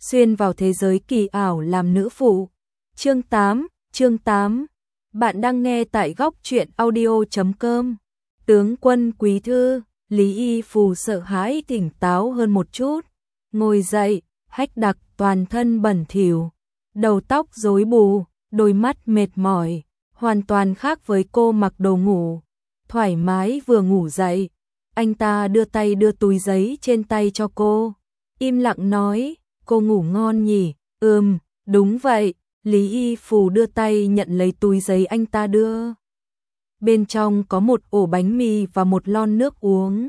xuyên vào thế giới kỳ ảo làm nữ phụ. Chương 8. Bạn đang nghe tại góc truyện audio.com. Tướng quân quý thư, Lý Y Phù sợ hãi tỉnh táo hơn một chút. Ngồi dậy, Hách Đặc toàn thân bẩn thỉu, đầu tóc rối bù, đôi mắt mệt mỏi, hoàn toàn khác với cô mặc đồ ngủ. Thoải mái vừa ngủ dậy, anh ta đưa tay đưa túi giấy trên tay cho cô. Im lặng nói, cô ngủ ngon nhỉ? Đúng vậy. Lý Y Phù đưa tay nhận lấy túi giấy anh ta đưa. Bên trong có một ổ bánh mì và một lon nước uống.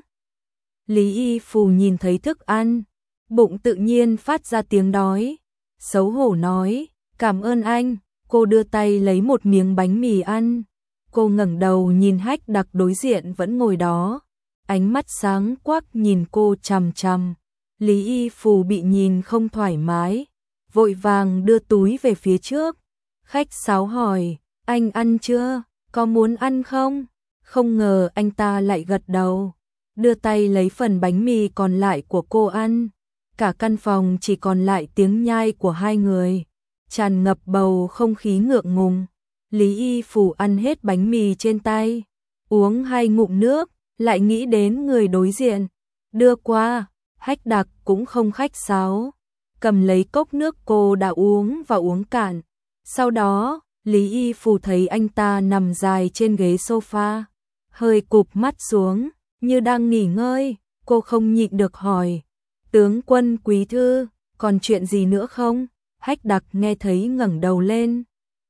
Lý Y Phù nhìn thấy thức ăn, bụng tự nhiên phát ra tiếng đói. Xấu hổ nói, cảm ơn anh. Cô đưa tay lấy một miếng bánh mì ăn. Cô ngẩng đầu nhìn Hách Đặc đối diện vẫn ngồi đó. Ánh mắt sáng quắc nhìn cô chằm chằm. Lý Y Phù bị nhìn không thoải mái, vội vàng đưa túi về phía trước. Khách sáo hỏi, anh ăn chưa? Có muốn ăn không? Không ngờ anh ta lại gật đầu, đưa tay lấy phần bánh mì còn lại của cô ăn. Cả căn phòng chỉ còn lại tiếng nhai của hai người, tràn ngập bầu không khí ngượng ngùng. Lý Y Phù ăn hết bánh mì trên tay, uống 2 ngụm nước, lại nghĩ đến người đối diện. Đưa qua, Hách Đặc cũng không khách sáo, cầm lấy cốc nước cô đã uống và uống cạn. Sau đó, Lý Y Phù thấy anh ta nằm dài trên ghế sofa, hơi cụp mắt xuống, như đang nghỉ ngơi. Cô không nhịn được hỏi, tướng quân quý thư, còn chuyện gì nữa không? Hách Đặc nghe thấy ngẩng đầu lên,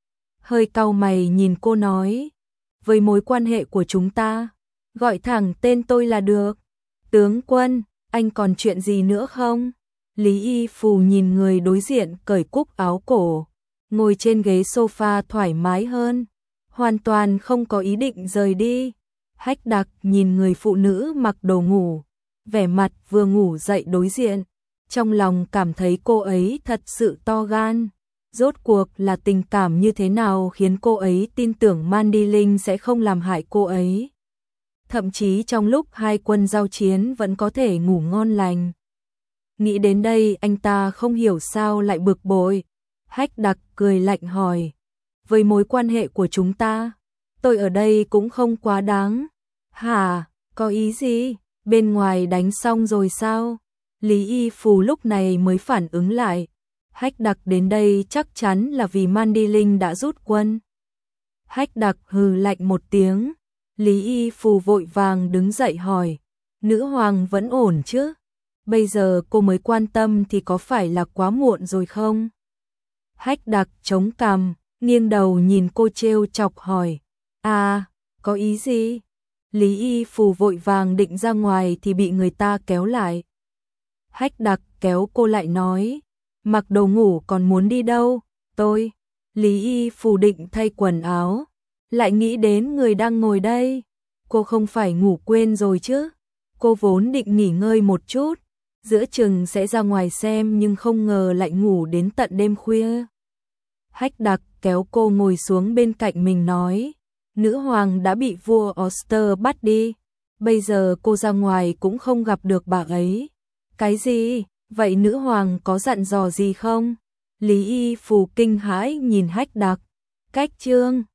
hơi cau mày nhìn cô nói, với mối quan hệ của chúng ta, gọi thẳng tên tôi là được. Tướng quân, anh còn chuyện gì nữa không? Lý Y Phù nhìn người đối diện cởi cúc áo cổ, ngồi trên ghế sofa thoải mái hơn, hoàn toàn không có ý định rời đi. Hách Đặc nhìn người phụ nữ mặc đồ ngủ, vẻ mặt vừa ngủ dậy đối diện, trong lòng cảm thấy cô ấy thật sự to gan. Rốt cuộc là tình cảm như thế nào khiến cô ấy tin tưởng Mandy Linh sẽ không làm hại cô ấy? Thậm chí trong lúc hai quân giao chiến vẫn có thể ngủ ngon lành. Nghĩ đến đây anh ta không hiểu sao lại bực bội. Hách Đặc cười lạnh hỏi, với mối quan hệ của chúng ta, tôi ở đây cũng không quá đáng. Hả, có ý gì? Bên ngoài đánh xong rồi sao? Lý Y Phù lúc này mới phản ứng lại. Hách Đặc đến đây chắc chắn là vì Mandy Linh đã rút quân. Hách Đặc hừ lạnh một tiếng. Lý Y Phù vội vàng đứng dậy hỏi, nữ hoàng vẫn ổn chứ? Bây giờ cô mới quan tâm thì có phải là quá muộn rồi không? Hách Đặc chống cằm, nghiêng đầu nhìn cô trêu chọc hỏi, à, có ý gì? Lý Y Phù vội vàng định ra ngoài thì bị người ta kéo lại. Hách Đặc kéo cô lại nói, mặc đồ ngủ còn muốn đi đâu? Tôi. Lý Y Phù định thay quần áo, lại nghĩ đến người đang ngồi đây. Cô không phải ngủ quên rồi chứ? Cô vốn định nghỉ ngơi một chút, giữa chừng sẽ ra ngoài xem, nhưng không ngờ lại ngủ đến tận đêm khuya. Hách Đặc kéo cô ngồi xuống bên cạnh mình nói, nữ hoàng đã bị vua Oster bắt đi, bây giờ cô ra ngoài cũng không gặp được bà ấy. Cái gì? Vậy nữ hoàng có dặn dò gì không? Lý Y Phù kinh hãi nhìn Hách Đặc. Cách chương